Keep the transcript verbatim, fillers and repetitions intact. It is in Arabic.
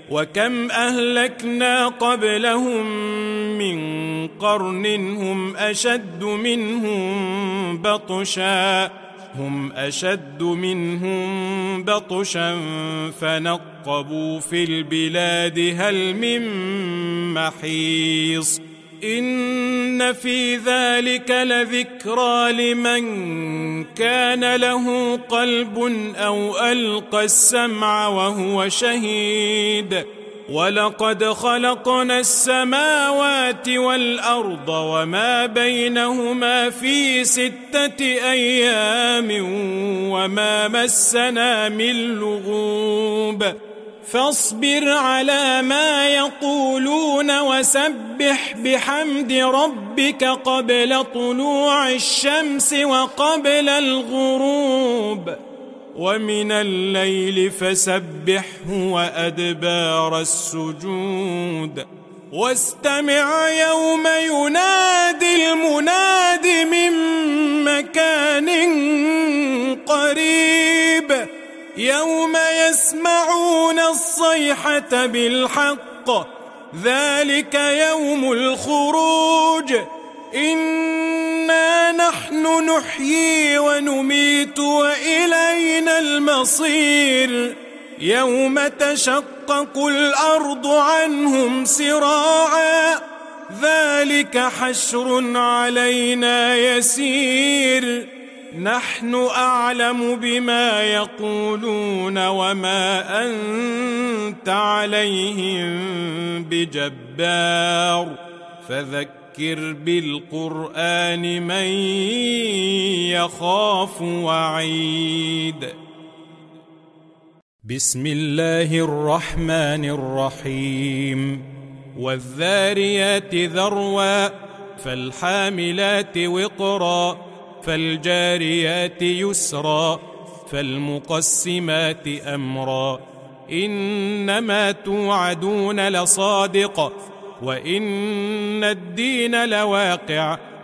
وكم أهلكنا قبلهم من قرن هم أشد منهم بطشا هم أشد منهم بطشا فنقبوا في البلاد هل من محيص إن في ذلك لذكرى لمن كان له قلب أو ألقى السمع وهو شهيد ولقد خلقنا السماوات والأرض وما بينهما في ستة أيام وما مسنا من لغوب فاصبر على ما يقولون وسبح بحمد ربك قبل طلوع الشمس وقبل الغروب ومن الليل فسبحه وأدبار السجود واستمع يوم ينادي المناد من مكان قريب يوم يسمعون الصيحة بالحق ذلك يوم الخروج إنا نحن نحيي ونميت وإلينا المصير يوم تشقق الأرض عنهم سراعا ذلك حشر علينا يسير نحن أعلم بما يقولون وما أنت عليهم بجبار فذكر بالقرآن من يخاف وعيد بسم الله الرحمن الرحيم والذاريات ذروا فالحاملات وقرا فالجاريات يسرا فالمقسمات أمرا إنما توعدون لصادق وإن الدين لواقع